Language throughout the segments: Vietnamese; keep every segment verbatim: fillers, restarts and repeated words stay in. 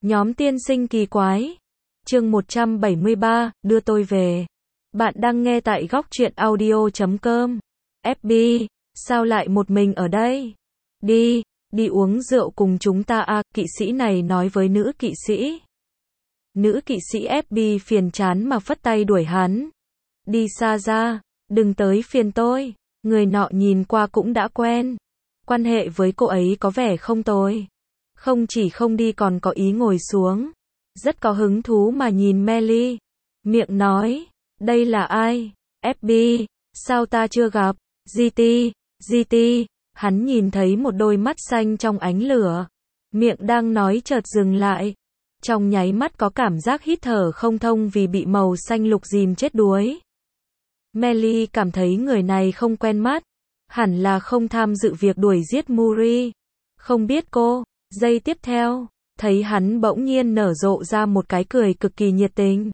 Nhóm tiên sinh kỳ quái. Chương một trăm bảy mươi ba, đưa tôi về. Bạn đang nghe tại góc truyện audio chấm com. ép bê, sao lại một mình ở đây? Đi, đi uống rượu cùng chúng ta à, kỵ sĩ này nói với nữ kỵ sĩ. Nữ kỵ sĩ ép bê phiền chán mà phất tay đuổi hắn. Đi xa ra, đừng tới phiền tôi. Người nọ nhìn qua cũng đã quen. Quan hệ với cô ấy có vẻ không tồi. Không chỉ không đi còn có ý ngồi xuống. Rất có hứng thú mà nhìn Melly. Miệng nói, đây là ai? ép bê, sao ta chưa gặp? giê tê, giê tê, hắn nhìn thấy một đôi mắt xanh trong ánh lửa. Miệng đang nói chợt dừng lại. Trong nháy mắt có cảm giác hít thở không thông vì bị màu xanh lục dìm chết đuối. Melly cảm thấy người này không quen mắt. Hẳn là không tham dự việc đuổi giết Muri. Không biết cô. Giây tiếp theo, thấy hắn bỗng nhiên nở rộ ra một cái cười cực kỳ nhiệt tình.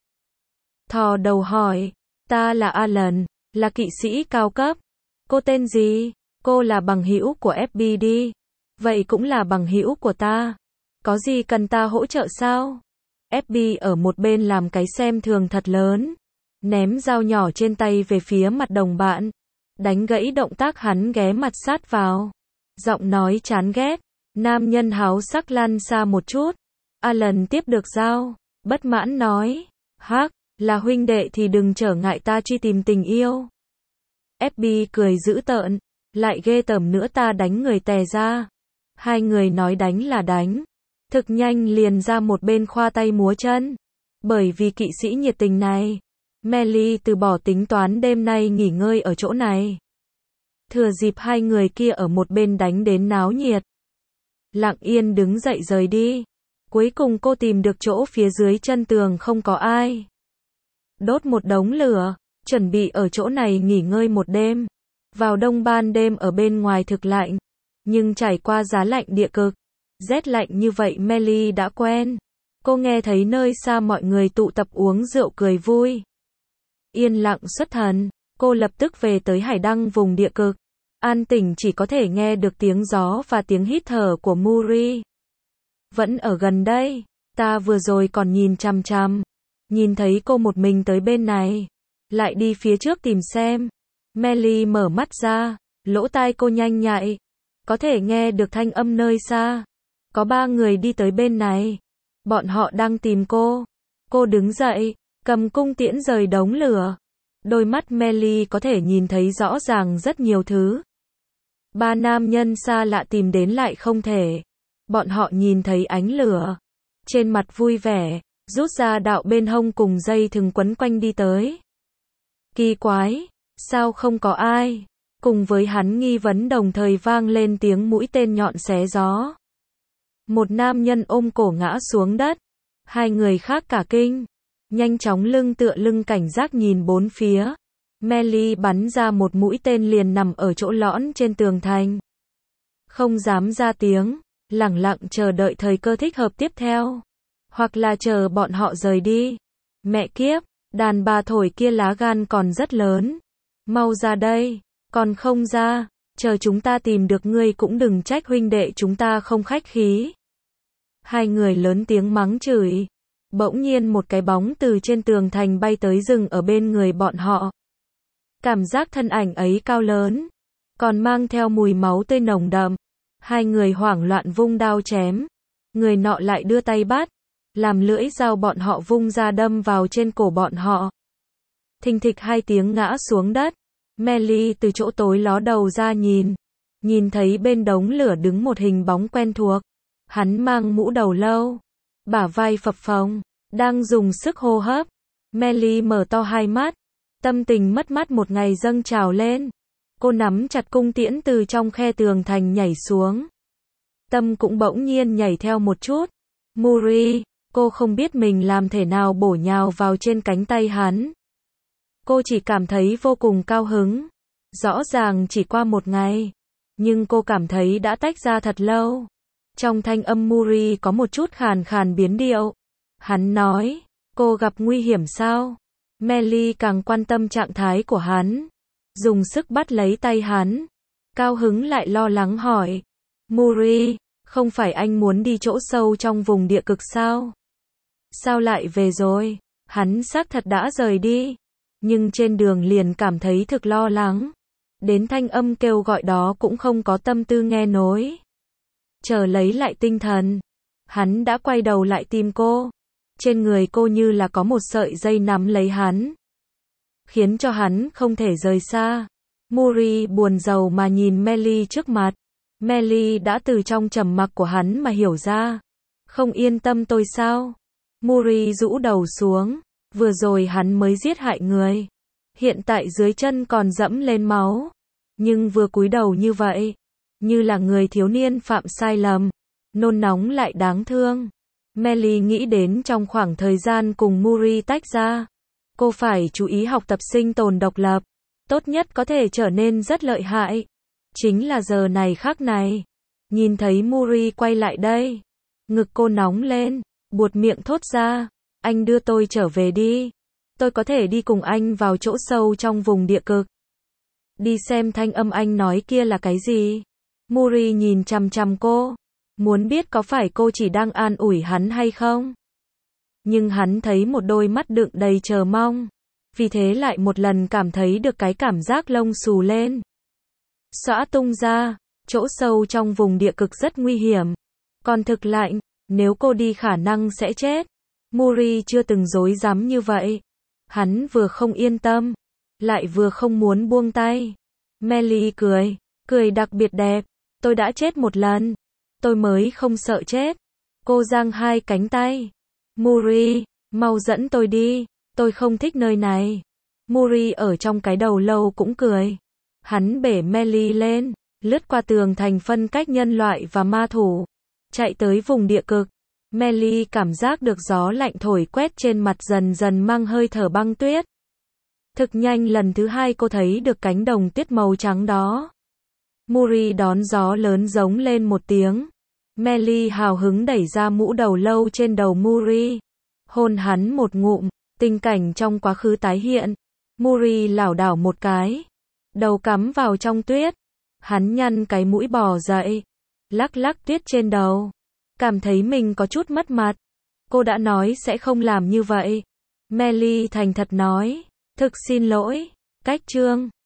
Thò đầu hỏi, ta là Alan, là kỵ sĩ cao cấp. Cô tên gì? Cô là bằng hữu của ép bê đi. Vậy cũng là bằng hữu của ta. Có gì cần ta hỗ trợ sao? ép bê ở một bên làm cái xem thường thật lớn. Ném dao nhỏ trên tay về phía mặt đồng bạn. Đánh gãy động tác hắn ghé mặt sát vào. Giọng nói chán ghét. Nam nhân háo sắc lăn xa một chút. Alan tiếp được dao. Bất mãn nói. Hắc, là huynh đệ thì đừng trở ngại ta truy tìm tình yêu. ép bê cười dữ tợn. Lại ghê tởm nữa ta đánh người tè ra. Hai người nói đánh là đánh. Thực nhanh liền ra một bên khoa tay múa chân. Bởi vì kỵ sĩ nhiệt tình này. Melly từ bỏ tính toán đêm nay nghỉ ngơi ở chỗ này. Thừa dịp hai người kia ở một bên đánh đến náo nhiệt. Lặng yên đứng dậy rời đi. Cuối cùng cô tìm được chỗ phía dưới chân tường không có ai. Đốt một đống lửa, chuẩn bị ở chỗ này nghỉ ngơi một đêm. Vào đông ban đêm ở bên ngoài thực lạnh. Nhưng trải qua giá lạnh địa cực. Rét lạnh như vậy Melly đã quen. Cô nghe thấy nơi xa mọi người tụ tập uống rượu cười vui. Yên lặng xuất thần, cô lập tức về tới hải đăng vùng địa cực. An tĩnh chỉ có thể nghe được tiếng gió và tiếng hít thở của Muri. Vẫn ở gần đây, ta vừa rồi còn nhìn chằm chằm. Nhìn thấy cô một mình tới bên này. Lại đi phía trước tìm xem. Melly mở mắt ra, lỗ tai cô nhanh nhạy. Có thể nghe được thanh âm nơi xa. Có ba người đi tới bên này. Bọn họ đang tìm cô. Cô đứng dậy, cầm cung tiễn rời đống lửa. Đôi mắt Melly có thể nhìn thấy rõ ràng rất nhiều thứ. Ba nam nhân xa lạ tìm đến lại không thể. Bọn họ nhìn thấy ánh lửa. Trên mặt vui vẻ, rút ra đạo bên hông cùng dây thừng quấn quanh đi tới. Kỳ quái, sao không có ai? Cùng với hắn nghi vấn đồng thời vang lên tiếng mũi tên nhọn xé gió. Một nam nhân ôm cổ ngã xuống đất. Hai người khác cả kinh. Nhanh chóng lưng tựa lưng cảnh giác nhìn bốn phía. Melly bắn ra một mũi tên liền nằm ở chỗ lõn trên tường thành. Không dám ra tiếng, lẳng lặng chờ đợi thời cơ thích hợp tiếp theo. Hoặc là chờ bọn họ rời đi. Mẹ kiếp, đàn bà thổi kia lá gan còn rất lớn. Mau ra đây, còn không ra, chờ chúng ta tìm được ngươi cũng đừng trách huynh đệ chúng ta không khách khí. Hai người lớn tiếng mắng chửi. Bỗng nhiên một cái bóng từ trên tường thành bay tới dừng ở bên người bọn họ. Cảm giác thân ảnh ấy cao lớn, còn mang theo mùi máu tươi nồng đậm. Hai người hoảng loạn vung đao chém. Người nọ lại đưa tay bắt, làm lưỡi dao bọn họ vung ra đâm vào trên cổ bọn họ. Thình thịch hai tiếng ngã xuống đất. Melly từ chỗ tối ló đầu ra nhìn. Nhìn thấy bên đống lửa đứng một hình bóng quen thuộc. Hắn mang mũ đầu lâu. Bả vai phập phồng, đang dùng sức hô hấp. Melly mở to hai mắt. Tâm tình mất mát một ngày dâng trào lên. Cô nắm chặt cung tiễn từ trong khe tường thành nhảy xuống. Tâm cũng bỗng nhiên nhảy theo một chút. Muri, cô không biết mình làm thế nào bổ nhào vào trên cánh tay hắn. Cô chỉ cảm thấy vô cùng cao hứng. Rõ ràng chỉ qua một ngày. Nhưng cô cảm thấy đã tách ra thật lâu. Trong thanh âm Muri có một chút khàn khàn biến điệu. Hắn nói, cô gặp nguy hiểm sao? Melly càng quan tâm trạng thái của hắn. Dùng sức bắt lấy tay hắn. Cao hứng lại lo lắng hỏi. Muri, Không phải anh muốn đi chỗ sâu trong vùng địa cực sao? Sao lại về rồi? Hắn xác thật đã rời đi. Nhưng trên đường liền cảm thấy thực lo lắng. Đến thanh âm kêu gọi đó cũng không có tâm tư nghe nối. Chờ lấy lại tinh thần. Hắn đã quay đầu lại tìm cô. Trên người cô như là có một sợi dây nắm lấy hắn. Khiến cho hắn không thể rời xa. Muri buồn rầu mà nhìn Melly trước mặt. Melly đã từ trong trầm mặc của hắn mà hiểu ra. Không yên tâm tôi sao? Muri rũ đầu xuống. Vừa rồi hắn mới giết hại người. Hiện tại dưới chân còn dẫm lên máu. Nhưng vừa cúi đầu như vậy. Như là người thiếu niên phạm sai lầm. Nôn nóng lại đáng thương. Melly nghĩ đến trong khoảng thời gian cùng Muri tách ra. Cô phải chú ý học tập sinh tồn độc lập. Tốt nhất có thể trở nên rất lợi hại. Chính là giờ này khắc này. Nhìn thấy Muri quay lại đây. Ngực cô nóng lên. Buột miệng thốt ra. Anh đưa tôi trở về đi. Tôi có thể đi cùng anh vào chỗ sâu trong vùng địa cực. Đi xem thanh âm anh nói kia là cái gì. Muri nhìn chằm chằm cô. Muốn biết có phải cô chỉ đang an ủi hắn hay không. Nhưng hắn thấy một đôi mắt đựng đầy chờ mong. Vì thế lại một lần cảm thấy được cái cảm giác lông xù lên. Xõa tung ra. Chỗ sâu trong vùng địa cực rất nguy hiểm. Còn thực lạnh. Nếu cô đi khả năng sẽ chết. Muri chưa từng dối dám như vậy. Hắn vừa không yên tâm. Lại vừa không muốn buông tay. Melly cười. Cười đặc biệt đẹp. Tôi đã chết một lần. Tôi mới không sợ chết. Cô giang hai cánh tay. Muri, mau dẫn tôi đi. Tôi không thích nơi này. Muri ở trong cái đầu lâu cũng cười. Hắn bể Melly lên. Lướt qua tường thành phân cách nhân loại và ma thủ. Chạy tới vùng địa cực. Melly cảm giác được gió lạnh thổi quét trên mặt dần dần mang hơi thở băng tuyết. Thực nhanh lần thứ hai cô thấy được cánh đồng tuyết màu trắng đó. Muri đón gió lớn giống lên một tiếng. Melly hào hứng đẩy ra mũ đầu lâu trên đầu Muri. Hôn hắn một ngụm. Tình cảnh trong quá khứ tái hiện. Muri lảo đảo một cái. Đầu cắm vào trong tuyết. Hắn nhăn cái mũi bò dậy. Lắc lắc tuyết trên đầu. Cảm thấy mình có chút mất mặt. Cô đã nói sẽ không làm như vậy. Melly thành thật nói. Thực xin lỗi. Cách chương